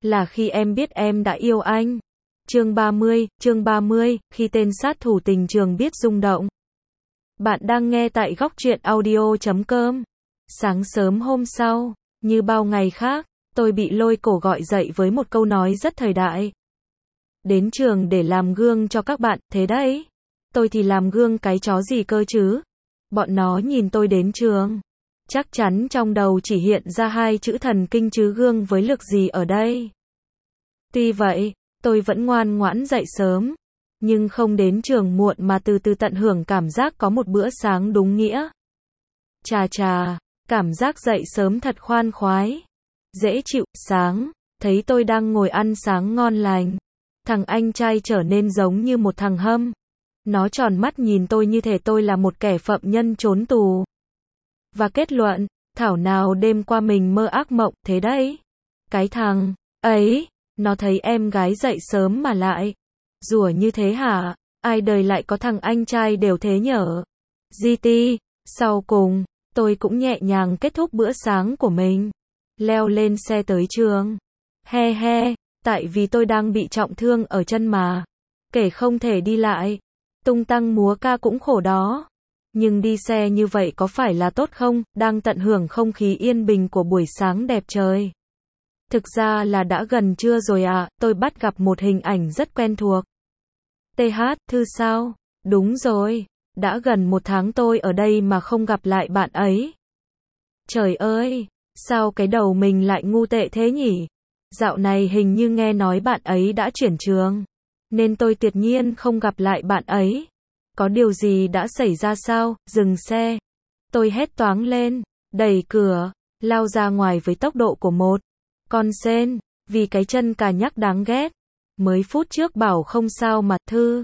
là khi em biết em đã yêu anh. Chương 30, khi tên sát thủ tình trường biết rung động. Bạn đang nghe tại góc truyện audio.com. Sáng sớm hôm sau, như bao ngày khác, tôi bị lôi cổ gọi dậy với một câu nói rất thời đại. Đến trường để làm gương cho các bạn, thế đấy. Tôi thì làm gương cái chó gì cơ chứ? Bọn nó nhìn tôi đến trường. Chắc chắn trong đầu chỉ hiện ra hai chữ thần kinh chứ gương với lực gì ở đây. Tuy vậy, tôi vẫn ngoan ngoãn dậy sớm. Nhưng không đến trường muộn mà từ từ tận hưởng cảm giác có một bữa sáng đúng nghĩa. Chà, cảm giác dậy sớm thật khoan khoái. Dễ chịu, sáng, thấy tôi đang ngồi ăn sáng ngon lành. Thằng anh trai trở nên giống như một thằng hâm. Nó tròn mắt nhìn tôi như thể tôi là một kẻ phạm nhân trốn tù. Và kết luận, thảo nào đêm qua mình mơ ác mộng, thế đấy. Cái thằng ấy, nó thấy em gái dậy sớm mà lại rủa như thế hả? Ai đời lại có thằng anh trai đều thế nhở? GT, sau cùng, tôi cũng nhẹ nhàng kết thúc bữa sáng của mình. Leo lên xe tới trường. He, tại vì tôi đang bị trọng thương ở chân mà. Kể không thể đi lại. Tung tăng múa ca cũng khổ đó. Nhưng đi xe như vậy có phải là tốt không? Đang tận hưởng không khí yên bình của buổi sáng đẹp trời. Thực ra là đã gần trưa rồi à, tôi bắt gặp một hình ảnh rất quen thuộc. TH, Thư sao? Đúng rồi, đã gần 1 tháng tôi ở đây mà không gặp lại bạn ấy. Trời ơi, sao cái đầu mình lại ngu tệ thế nhỉ? Dạo này hình như nghe nói bạn ấy đã chuyển trường, nên tôi tuyệt nhiên không gặp lại bạn ấy. Có điều gì đã xảy ra sao? Dừng xe. Tôi hét toáng lên, đẩy cửa, lao ra ngoài với tốc độ của một con sên, vì cái chân cà nhắc đáng ghét. Mới phút trước bảo không sao mà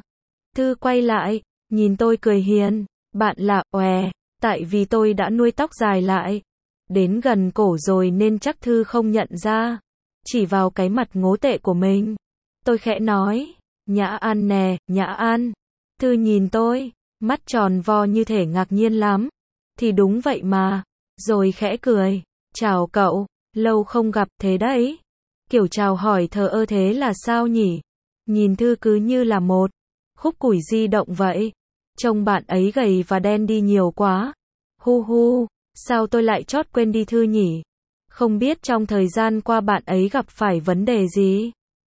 Thư quay lại, nhìn tôi cười hiền, bạn là tại vì tôi đã nuôi tóc dài lại. Đến gần cổ rồi nên chắc Thư không nhận ra. Chỉ vào cái mặt ngố tệ của mình. Tôi khẽ nói, Nhã An nè, Nhã An. Thư nhìn tôi, mắt tròn vo như thể ngạc nhiên lắm. Thì đúng vậy mà. Rồi khẽ cười, chào cậu, lâu không gặp thế đấy. Kiểu chào hỏi thờ ơ thế là sao nhỉ? Nhìn Thư cứ như là một khúc củi di động vậy. Trông bạn ấy gầy và đen đi nhiều quá. Hu, sao tôi lại chót quên đi Thư nhỉ? Không biết trong thời gian qua bạn ấy gặp phải vấn đề gì?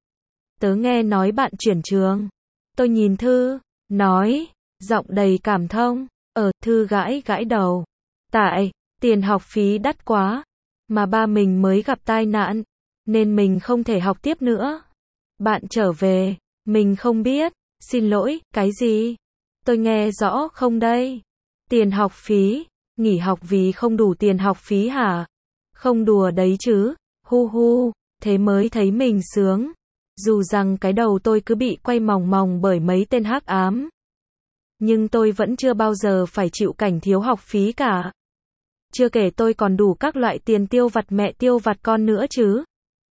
Tớ nghe nói bạn chuyển trường. Tôi nhìn Thư, nói, giọng đầy cảm thông. Thư gãi đầu. Tại, tiền học phí đắt quá. Mà ba mình mới gặp tai nạn. Nên mình không thể học tiếp nữa. Bạn trở về, mình không biết. Xin lỗi, cái gì? Tôi nghe rõ không đây? Tiền học phí, nghỉ học vì không đủ tiền học phí hả? Không đùa đấy chứ. Hu, thế mới thấy mình sướng. Dù rằng cái đầu tôi cứ bị quay mòng bởi mấy tên hắc ám. Nhưng tôi vẫn chưa bao giờ phải chịu cảnh thiếu học phí cả. Chưa kể tôi còn đủ các loại tiền tiêu vặt mẹ tiêu vặt con nữa chứ.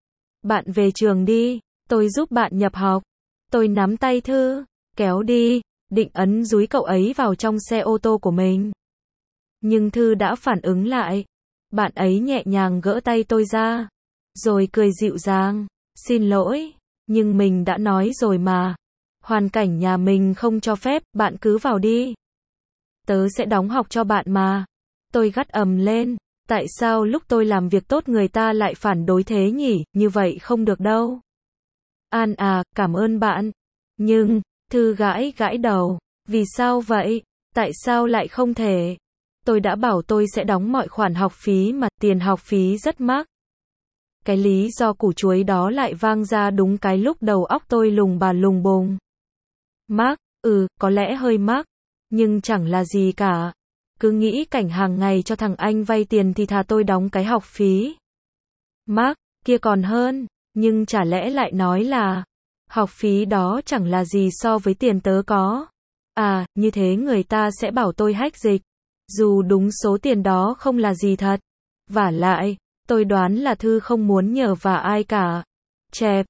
Bạn về trường đi, tôi giúp bạn nhập học. Tôi nắm tay Thư, kéo đi, định ấn dúi cậu ấy vào trong xe ô tô của mình. Nhưng Thư đã phản ứng lại. Bạn ấy nhẹ nhàng gỡ tay tôi ra, rồi cười dịu dàng, xin lỗi, nhưng mình đã nói rồi mà. Hoàn cảnh nhà mình không cho phép, bạn cứ vào đi. Tớ sẽ đóng học cho bạn mà. Tôi gắt ầm lên, tại sao lúc tôi làm việc tốt người ta lại phản đối thế nhỉ, như vậy không được đâu. An à, cảm ơn bạn. Nhưng, Thư gãi đầu, vì sao vậy? Tại sao lại không thể? Tôi đã bảo tôi sẽ đóng mọi khoản học phí mà, tiền học phí rất mắc. Cái lý do củ chuối đó lại vang ra đúng cái lúc đầu óc tôi lùng bà lùng bùng. Mắc, có lẽ hơi mắc, nhưng chẳng là gì cả. Cứ nghĩ cảnh hàng ngày cho thằng anh vay tiền thì thà tôi đóng cái học phí. Mắc, kia còn hơn, nhưng chả lẽ lại nói là học phí đó chẳng là gì so với tiền tớ có. À, như thế người ta sẽ bảo tôi hách dịch. Dù đúng số tiền đó không là gì thật. Vả lại, tôi đoán là Thư không muốn nhờ vả ai cả. Chẹp,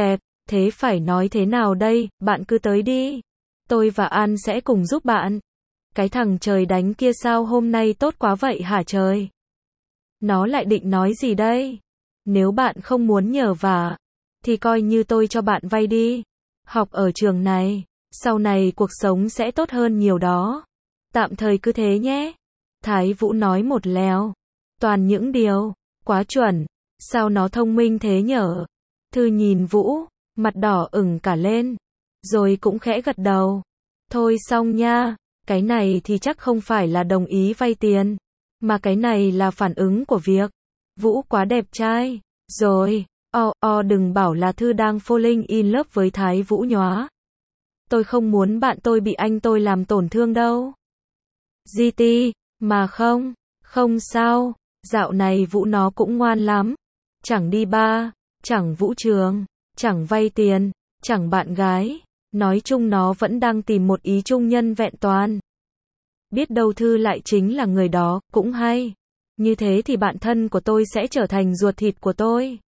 thế phải nói thế nào đây, bạn cứ tới đi. Tôi và An sẽ cùng giúp bạn. Cái thằng trời đánh kia sao hôm nay tốt quá vậy hả trời? Nó lại định nói gì đây? Nếu bạn không muốn nhờ vả, thì coi như tôi cho bạn vay đi. Học ở trường này, sau này cuộc sống sẽ tốt hơn nhiều đó. Tạm thời cứ thế nhé. Thái Vũ nói một lèo. Toàn những điều quá chuẩn. Sao nó thông minh thế nhở? Thư nhìn Vũ, mặt đỏ ửng cả lên. Rồi cũng khẽ gật đầu. Thôi xong nha, cái này thì chắc không phải là đồng ý vay tiền. Mà cái này là phản ứng của việc. Vũ quá đẹp trai. Rồi, đừng bảo là Thư đang falling in love với Thái Vũ nhóa. Tôi không muốn bạn tôi bị anh tôi làm tổn thương đâu. GT, mà không sao, dạo này Vũ nó cũng ngoan lắm. Chẳng đi bar, chẳng vũ trường, chẳng vay tiền, chẳng bạn gái. Nói chung nó vẫn đang tìm một ý chung nhân vẹn toàn. Biết đâu Thư lại chính là người đó, cũng hay. Như thế thì bạn thân của tôi sẽ trở thành ruột thịt của tôi.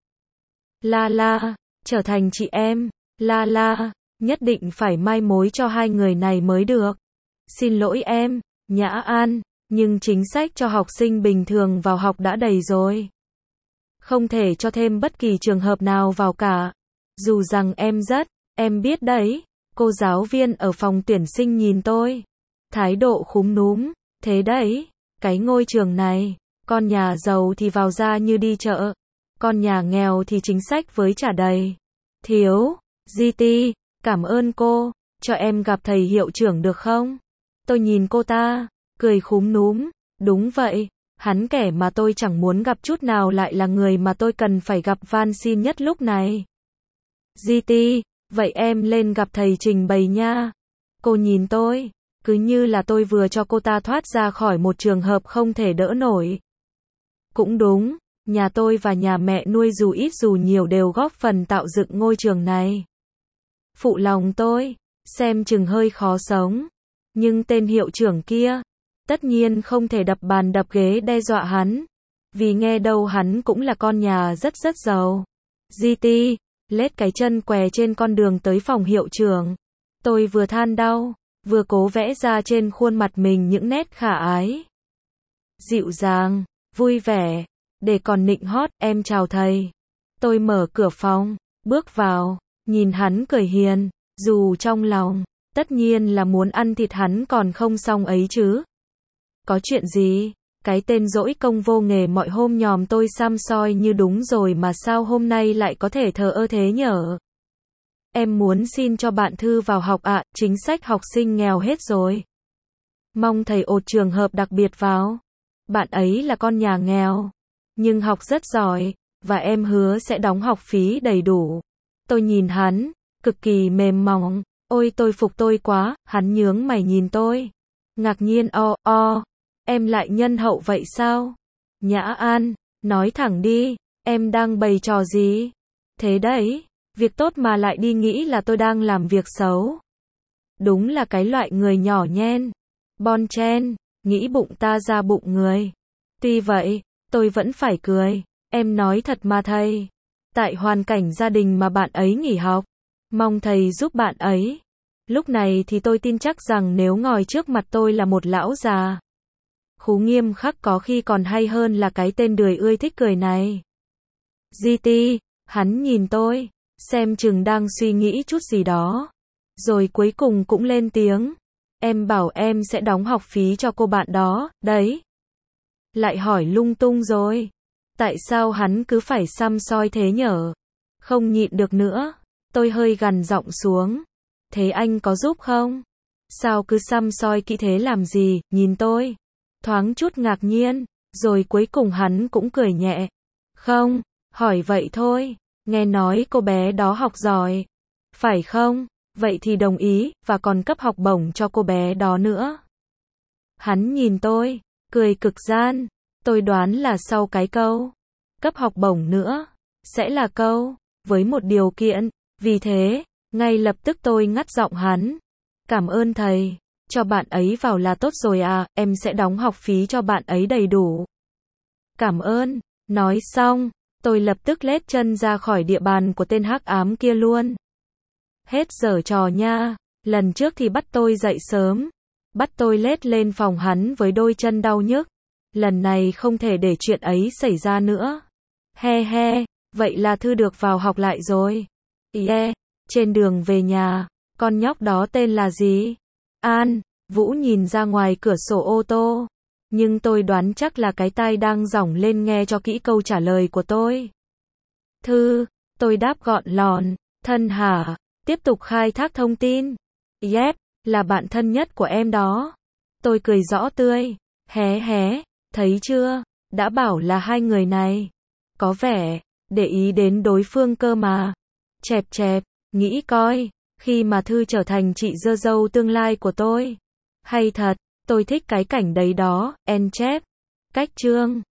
La, trở thành chị em. La, nhất định phải mai mối cho hai người này mới được. Xin lỗi em, Nhã An, nhưng chính sách cho học sinh bình thường vào học đã đầy rồi. Không thể cho thêm bất kỳ trường hợp nào vào cả. Dù rằng em biết đấy. Cô giáo viên ở phòng tuyển sinh nhìn tôi. Thái độ khúm núm. Thế đấy, cái ngôi trường này, con nhà giàu thì vào ra như đi chợ. Con nhà nghèo thì chính sách với trả đầy. Thiếu, GT, cảm ơn cô, cho em gặp thầy hiệu trưởng được không? Tôi nhìn cô ta, cười khúm núm. Đúng vậy, hắn kẻ mà tôi chẳng muốn gặp chút nào lại là người mà tôi cần phải gặp van xin nhất lúc này. GT, vậy em lên gặp thầy trình bày nha. Cô nhìn tôi, cứ như là tôi vừa cho cô ta thoát ra khỏi một trường hợp không thể đỡ nổi. Cũng đúng, nhà tôi và nhà mẹ nuôi dù ít dù nhiều đều góp phần tạo dựng ngôi trường này. Phụ lòng tôi, xem chừng hơi khó sống. Nhưng tên hiệu trưởng kia, tất nhiên không thể đập bàn đập ghế đe dọa hắn. Vì nghe đâu hắn cũng là con nhà rất giàu. GT, lết cái chân què trên con đường tới phòng hiệu trưởng. Tôi vừa than đau, vừa cố vẽ ra trên khuôn mặt mình những nét khả ái. Dịu dàng, vui vẻ, để còn nịnh hót, em chào thầy. Tôi mở cửa phòng, bước vào, nhìn hắn cười hiền, dù trong lòng, tất nhiên là muốn ăn thịt hắn còn không xong ấy chứ. Có chuyện gì? Cái tên dỗi công vô nghề mọi hôm nhòm tôi xăm soi như đúng rồi mà sao hôm nay lại có thể thờ ơ thế nhở? Em muốn xin cho bạn Thư vào học ạ, chính sách học sinh nghèo hết rồi. Mong thầy ột trường hợp đặc biệt vào. Bạn ấy là con nhà nghèo, nhưng học rất giỏi, và em hứa sẽ đóng học phí đầy đủ. Tôi nhìn hắn, cực kỳ mềm mỏng, ôi tôi phục tôi quá, hắn nhướng mày nhìn tôi. Ngạc nhiên em lại nhân hậu vậy sao? Nhã An, nói thẳng đi, em đang bày trò gì? Thế đấy, việc tốt mà lại đi nghĩ là tôi đang làm việc xấu. Đúng là cái loại người nhỏ nhen, bon chen, nghĩ bụng ta ra bụng người. Tuy vậy, tôi vẫn phải cười, em nói thật mà thầy. Tại hoàn cảnh gia đình mà bạn ấy nghỉ học, mong thầy giúp bạn ấy. Lúc này thì tôi tin chắc rằng nếu ngồi trước mặt tôi là một lão già khú nghiêm khắc có khi còn hay hơn là cái tên đười ươi thích cười này. GT, hắn nhìn tôi, xem chừng đang suy nghĩ chút gì đó. Rồi cuối cùng cũng lên tiếng. Em bảo em sẽ đóng học phí cho cô bạn đó, đấy. Lại hỏi lung tung rồi. Tại sao hắn cứ phải xăm soi thế nhở? Không nhịn được nữa. Tôi hơi gằn giọng xuống. Thế anh có giúp không? Sao cứ xăm soi kỹ thế làm gì? Nhìn tôi. Thoáng chút ngạc nhiên. Rồi cuối cùng hắn cũng cười nhẹ. Không, hỏi vậy thôi. Nghe nói cô bé đó học giỏi. Phải không? Vậy thì đồng ý, và còn cấp học bổng cho cô bé đó nữa. Hắn nhìn tôi, cười cực gian. Tôi đoán là sau cái câu cấp học bổng nữa, sẽ là câu với một điều kiện. Vì thế, ngay lập tức tôi ngắt giọng hắn. Cảm ơn thầy, cho bạn ấy vào là tốt rồi à, em sẽ đóng học phí cho bạn ấy đầy đủ. Cảm ơn. Nói xong, tôi lập tức lết chân ra khỏi địa bàn của tên hắc ám kia luôn. Hết giờ trò nha, lần trước thì bắt tôi dậy sớm, bắt tôi lết lên phòng hắn với đôi chân đau nhức. Lần này không thể để chuyện ấy xảy ra nữa. He he. Vậy là Thư được vào học lại rồi. Yeah, trên đường về nhà, con nhóc đó tên là gì? An, Vũ nhìn ra ngoài cửa sổ ô tô. Nhưng tôi đoán chắc là cái tai đang giỏng lên nghe cho kỹ câu trả lời của tôi. Thư, tôi đáp gọn lọn, thân hả? Tiếp tục khai thác thông tin. Yep, là bạn thân nhất của em đó. Tôi cười rõ tươi. Hé hé, thấy chưa? Đã bảo là hai người này. Có vẻ, để ý đến đối phương cơ mà. Chẹp chẹp, nghĩ coi, khi mà Thư trở thành chị dơ dâu tương lai của tôi. Hay thật, tôi thích cái cảnh đấy đó, en chép. Cách chương.